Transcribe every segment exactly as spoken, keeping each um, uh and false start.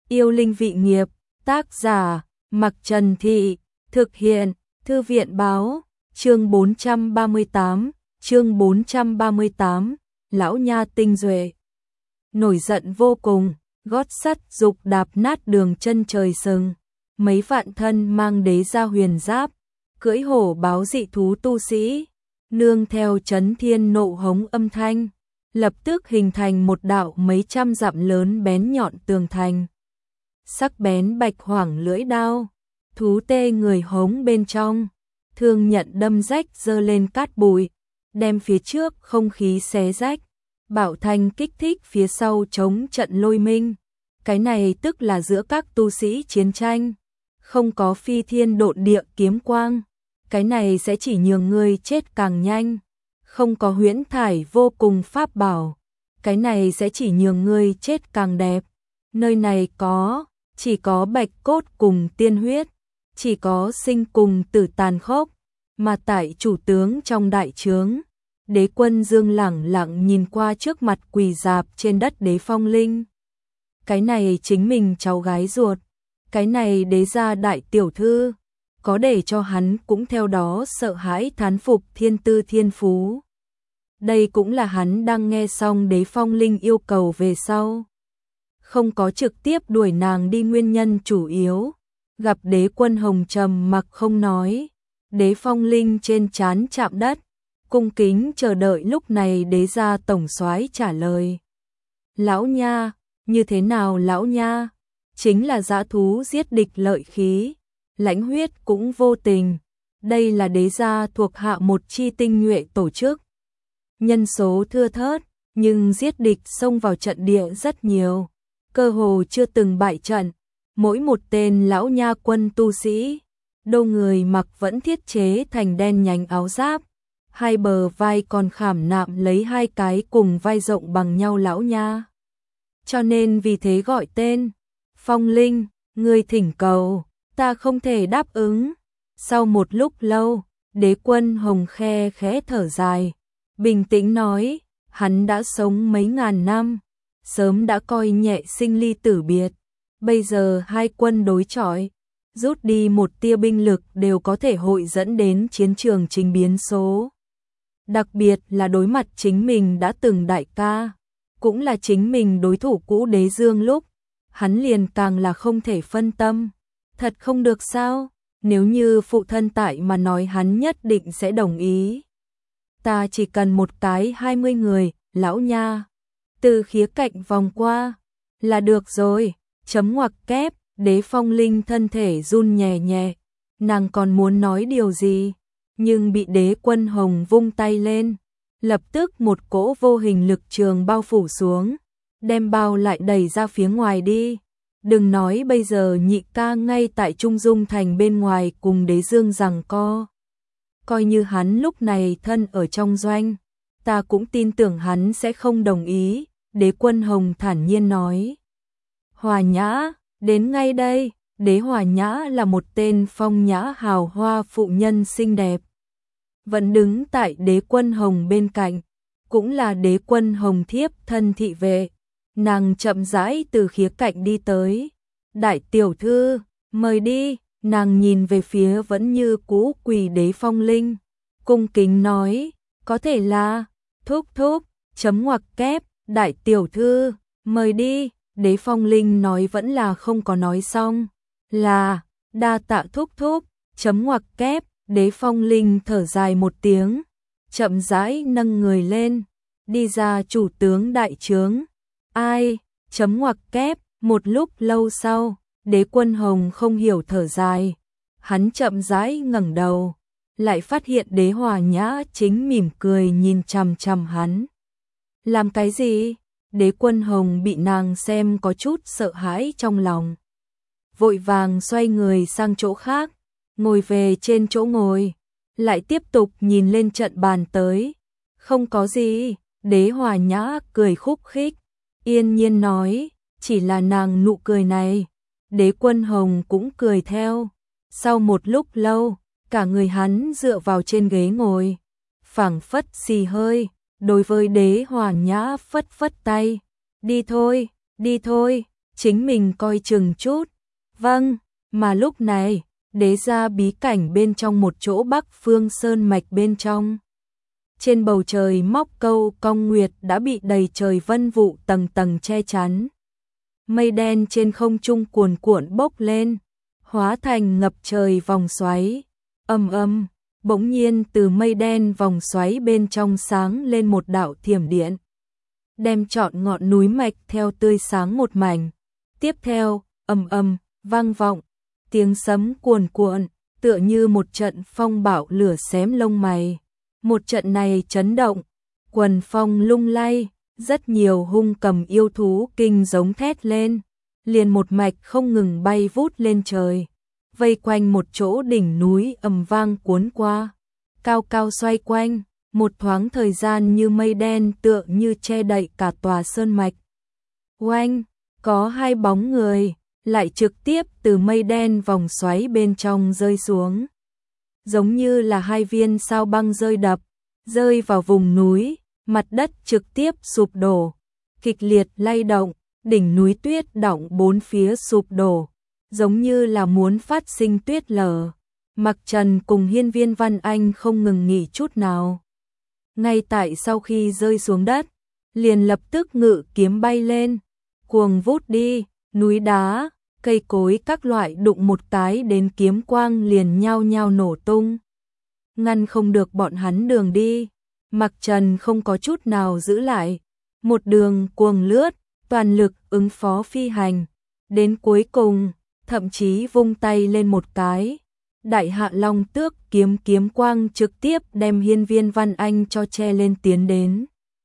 Yêu linh vị nghiệp, tác giả, Mặc Trần Thị, thực hiện, Thư viện báo, chương bốn trăm ba mươi tám, chương bốn trăm ba mươi tám, lão nha tinh duệ. Nổi giận vô cùng, gót sắt dục đạp nát đường chân trời sừng, mấy vạn thân mang đế gia huyền giáp, cưỡi hổ báo dị thú tu sĩ, nương theo chấn thiên nộ hống âm thanh, lập tức hình thành một đạo mấy trăm dặm lớn bén nhọn tường thành. Sắc bén bạch hoảng lưỡi đao, thú tê người hống bên trong, thương nhận đâm rách dơ lên cát bụi, đem phía trước không khí xé rách, bảo thanh kích thích phía sau chống trận lôi minh. Cái này tức là giữa các tu sĩ chiến tranh, không có phi thiên độn địa kiếm quang, cái này sẽ chỉ nhường ngươi chết càng nhanh, không có huyễn thải vô cùng pháp bảo, cái này sẽ chỉ nhường ngươi chết càng đẹp. Nơi này có, chỉ có bạch cốt cùng tiên huyết, chỉ có sinh cùng tử tàn khốc, mà tại chủ tướng trong đại trướng, Đế Quân Dương lẳng lặng nhìn qua trước mặt quỳ dạp trên đất Đế Phong Linh. Cái này chính mình cháu gái ruột, cái này đế gia đại tiểu thư, có để cho hắn cũng theo đó sợ hãi thán phục thiên tư thiên phú. Đây cũng là hắn đang nghe xong Đế Phong Linh yêu cầu về sau, không có trực tiếp đuổi nàng đi nguyên nhân chủ yếu. Gặp Đế Quân hồng trầm mặc không nói, Đế Phong Linh trên trán chạm đất, cung kính chờ đợi lúc này đế gia tổng soái trả lời. Lão nha, như thế nào lão nha? Chính là dã thú giết địch lợi khí, lãnh huyết cũng vô tình. Đây là đế gia thuộc hạ một chi tinh nhuệ tổ chức. Nhân số thưa thớt, nhưng giết địch xông vào trận địa rất nhiều, cơ hồ chưa từng bại trận. Mỗi một tên lão nha quân tu sĩ, đâu người mặc vẫn thiết chế thành đen nhánh áo giáp, hai bờ vai còn khảm nạm lấy hai cái cùng vai rộng bằng nhau lão nha. Cho nên vì thế gọi tên. Phong Linh, ngươi thỉnh cầu, ta không thể đáp ứng. Sau một lúc lâu, Đế Quân hồng khe khẽ thở dài, bình tĩnh nói, hắn đã sống mấy ngàn năm, sớm đã coi nhẹ sinh ly tử biệt. Bây giờ hai quân đối chọi, rút đi một tia binh lực đều có thể hội dẫn đến chiến trường trình biến số. Đặc biệt là đối mặt chính mình đã từng đại ca, cũng là chính mình đối thủ cũ Đế Dương lúc, hắn liền càng là không thể phân tâm. Thật không được sao? Nếu như phụ thân tại mà nói hắn nhất định sẽ đồng ý. Ta chỉ cần một cái hai mươi người, lão nha. Từ khía cạnh vòng qua, là được rồi. Chấm ngoặc kép, Đế Phong Linh thân thể run nhẹ nhẹ, nàng còn muốn nói điều gì, nhưng bị Đế Quân hồng vung tay lên, lập tức một cỗ vô hình lực trường bao phủ xuống, đem bao lại đẩy ra phía ngoài đi. Đừng nói bây giờ nhị ca ngay tại Trung Dung thành bên ngoài cùng Đế Dương giằng co. Coi như hắn lúc này thân ở trong doanh, ta cũng tin tưởng hắn sẽ không đồng ý, Đế Quân hồng thản nhiên nói. Hòa Nhã, đến ngay đây. Đế Hòa Nhã là một tên phong nhã hào hoa phụ nhân xinh đẹp, vẫn đứng tại Đế Quân hồng bên cạnh, cũng là Đế Quân hồng thiếp thân thị vệ. Nàng chậm rãi từ khía cạnh đi tới. Đại tiểu thư, mời đi. Nàng nhìn về phía vẫn như cũ quỳ Đế Phong Linh, cung kính nói, có thể là thúc thúc, chấm ngoặc kép, đại tiểu thư, mời đi. Đế Phong Linh nói vẫn là không có nói xong, là đa tạ thúc thúc, chấm ngoặc kép. Đế Phong Linh thở dài một tiếng, chậm rãi nâng người lên, đi ra chủ tướng đại trướng. Ai, chấm ngoặc kép. Một lúc lâu sau, Đế Quân hồng không hiểu thở dài, hắn chậm rãi ngẩng đầu, lại phát hiện Đế Hòa Nhã chính mỉm cười nhìn chằm chằm hắn. Làm cái gì? Đế Quân hồng bị nàng xem có chút sợ hãi trong lòng, vội vàng xoay người sang chỗ khác, ngồi về trên chỗ ngồi, lại tiếp tục nhìn lên trận bàn tới. Không có gì. Đế Hòa Nhã cười khúc khích, yên nhiên nói, chỉ là nàng nụ cười này. Đế Quân hồng cũng cười theo. Sau một lúc lâu, cả người hắn dựa vào trên ghế ngồi, phảng phất xì hơi, đối với Đế Hòa Nhã phất phất tay, đi thôi, đi thôi, chính mình coi chừng chút. Vâng, mà lúc này, đế gia bí cảnh bên trong một chỗ Bắc Phương Sơn mạch bên trong. Trên bầu trời móc câu cong nguyệt đã bị đầy trời vân vụ tầng tầng che chắn. Mây đen trên không trung cuồn cuộn bốc lên, hóa thành ngập trời vòng xoáy. Ầm ầm, bỗng nhiên từ mây đen vòng xoáy bên trong sáng lên một đạo thiểm điện, đem trọn ngọn núi mạch theo tươi sáng một mảnh. Tiếp theo, ầm ầm, vang vọng, tiếng sấm cuồn cuộn, tựa như một trận phong bạo lửa xém lông mày. Một trận này chấn động, quần phong lung lay, rất nhiều hung cầm yêu thú kinh giống thét lên, liền một mạch không ngừng bay vút lên trời, vây quanh một chỗ đỉnh núi ầm vang cuốn qua, cao cao xoay quanh, một thoáng thời gian như mây đen tựa như che đậy cả tòa sơn mạch. Oanh, có hai bóng người, lại trực tiếp từ mây đen vòng xoáy bên trong rơi xuống. Giống như là hai viên sao băng rơi đập, rơi vào vùng núi, mặt đất trực tiếp sụp đổ, kịch liệt lay động, đỉnh núi tuyết đọng bốn phía sụp đổ, giống như là muốn phát sinh tuyết lở. Mặc Trần cùng Hiên Viên Văn Anh không ngừng nghỉ chút nào. Ngay tại sau khi rơi xuống đất, liền lập tức ngự kiếm bay lên, cuồng vút đi, núi đá, cây cối các loại đụng một cái đến kiếm quang liền nhao nhao nổ tung. Ngăn không được bọn hắn đường đi, Mặc Trần không có chút nào giữ lại, một đường cuồng lướt, toàn lực ứng phó phi hành, đến cuối cùng, thậm chí vung tay lên một cái. Đại Hạ Long Tước kiếm kiếm quang trực tiếp đem Hiên Viên Văn Anh cho che lên tiến đến.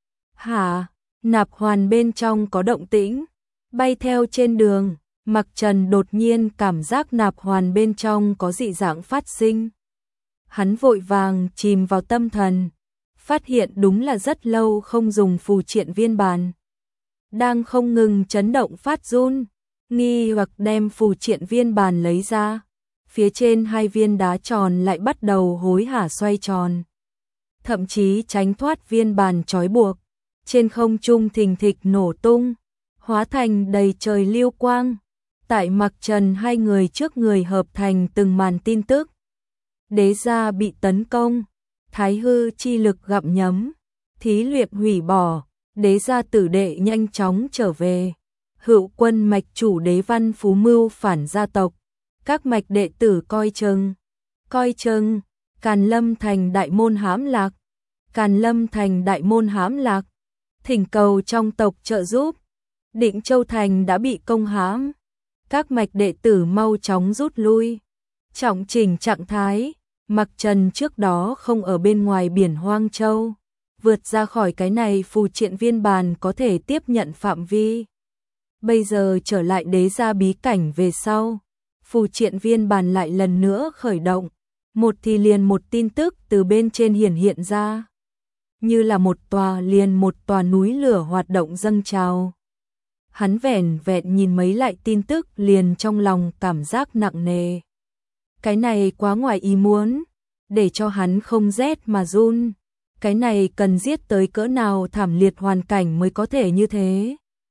Hả, nạp hoàn bên trong có động tĩnh, bay theo trên đường, Mặc Trần đột nhiên cảm giác nạp hoàn bên trong có dị dạng phát sinh. Hắn vội vàng chìm vào tâm thần, phát hiện đúng là rất lâu không dùng phù triện viên bàn. Đang không ngừng chấn động phát run, nghi hoặc đem phù triện viên bàn lấy ra. Phía trên hai viên đá tròn lại bắt đầu hối hả xoay tròn. Thậm chí tránh thoát viên bàn trói buộc. Trên không trung thình thịch nổ tung, hóa thành đầy trời lưu quang. Tại Mặc Trần hai người trước người hợp thành từng màn tin tức. Đế gia bị tấn công, thái hư chi lực gặm nhấm, thí luyện hủy bỏ, đế gia tử đệ nhanh chóng trở về. Hữu quân mạch chủ Đế Văn Phú mưu phản gia tộc. Các mạch đệ tử coi chừng, coi chừng, Càn Lâm thành đại môn hãm lạc, Càn Lâm thành đại môn hãm lạc, thỉnh cầu trong tộc trợ giúp, Định Châu thành đã bị công hãm, các mạch đệ tử mau chóng rút lui, trọng chỉnh trạng thái. Mặc Trần trước đó không ở bên ngoài biển Hoang Châu, vượt ra khỏi cái này phù triện viên bàn có thể tiếp nhận phạm vi. Bây giờ trở lại đế gia bí cảnh về sau, phù triện viên bàn lại lần nữa khởi động, một thì liền một tin tức từ bên trên hiển hiện ra, như là một tòa liền một tòa núi lửa hoạt động dâng trào. Hắn vẻn vẹn nhìn mấy lại tin tức liền trong lòng cảm giác nặng nề. Cái này quá ngoài ý muốn, để cho hắn không rét mà run. Cái này cần giết tới cỡ nào thảm liệt hoàn cảnh mới có thể như thế.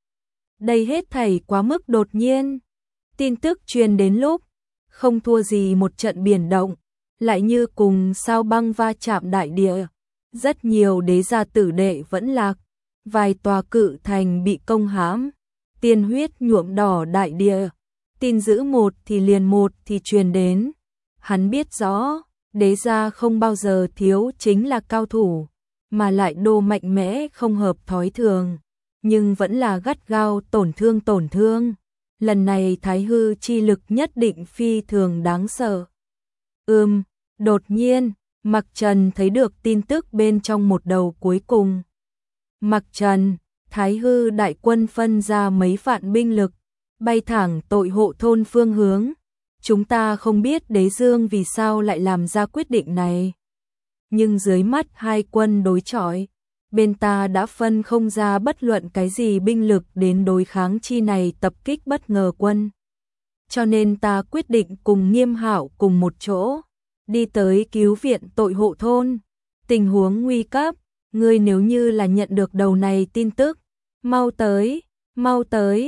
Đây hết thảy quá mức đột nhiên. Tin tức truyền đến lúc, không thua gì một trận biển động, lại như cùng sao băng va chạm đại địa. Rất nhiều đế gia tử đệ vẫn lạc, vài tòa cự thành bị công hãm, tiên huyết nhuộm đỏ đại địa. Tin dữ một thì liền một thì truyền đến. Hắn biết rõ, đế gia không bao giờ thiếu chính là cao thủ, mà lại đồ mạnh mẽ không hợp thói thường, nhưng vẫn là gắt gao tổn thương tổn thương. Lần này thái hư chi lực nhất định phi thường đáng sợ. Ừm, đột nhiên, Mặc Trần thấy được tin tức bên trong một đầu cuối cùng. Mặc Trần, thái hư đại quân phân ra mấy vạn binh lực, bay thẳng tội hộ thôn phương hướng. Chúng ta không biết đế dương vì sao lại làm ra quyết định này. Nhưng dưới mắt hai quân đối chọi, bên ta đã phân không ra bất luận cái gì binh lực đến đối kháng chi này tập kích bất ngờ quân. Cho nên ta quyết định cùng Nghiêm Hạo cùng một chỗ, đi tới cứu viện tội hộ thôn. Tình huống nguy cấp, ngươi nếu như là nhận được đầu này tin tức, mau tới, mau tới,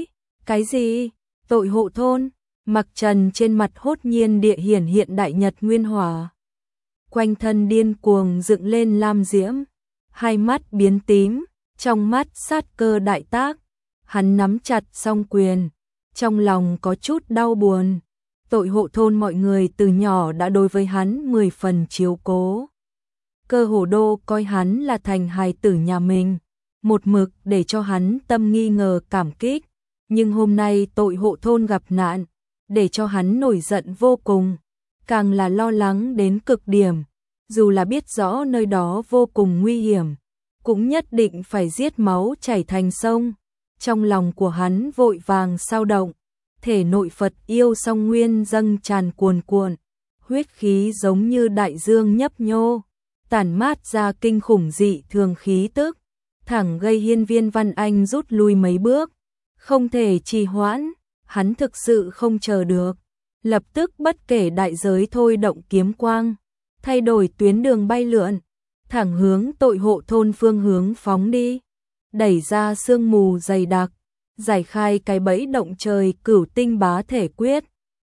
Cái gì? Tội hộ thôn? Mặc Trần trên mặt hốt nhiên địa hiển hiện đại nhật nguyên hỏa. Quanh thân điên cuồng dựng lên lam diễm, hai mắt biến tím, trong mắt sát cơ đại tác. Hắn nắm chặt song quyền, trong lòng có chút đau buồn. Tội hộ thôn mọi người từ nhỏ đã đối với hắn mười phần chiếu cố. Cơ hồ đô coi hắn là thành hài tử nhà mình, một mực để cho hắn tâm nghi ngờ cảm kích. Nhưng hôm nay tội hộ thôn gặp nạn, để cho hắn nổi giận vô cùng, càng là lo lắng đến cực điểm. Dù là biết rõ nơi đó vô cùng nguy hiểm, cũng nhất định phải giết máu chảy thành sông. Trong lòng của hắn vội vàng sao động, thể nội Phật yêu song nguyên dâng tràn cuồn cuộn, huyết khí giống như đại dương nhấp nhô, tản mát ra kinh khủng dị thường khí tức, thẳng gây Hiên Viên Văn Anh rút lui mấy bước, không thể trì hoãn. Hắn thực sự không chờ được, lập tức bất kể đại giới thôi động kiếm quang, thay đổi tuyến đường bay lượn, thẳng hướng tội hộ thôn phương hướng phóng đi, đẩy ra sương mù dày đặc, giải khai cái bẫy động trời cửu tinh bá thể quyết.